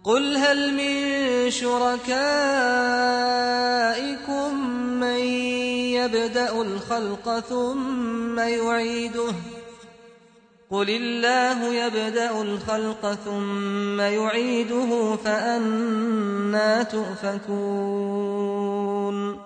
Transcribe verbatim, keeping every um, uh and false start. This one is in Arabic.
قل هل من شركائكم من يبدأ الخلق ثم يعيده قل الله يبدأ الخلق ثم يعيده فأنى تؤفكون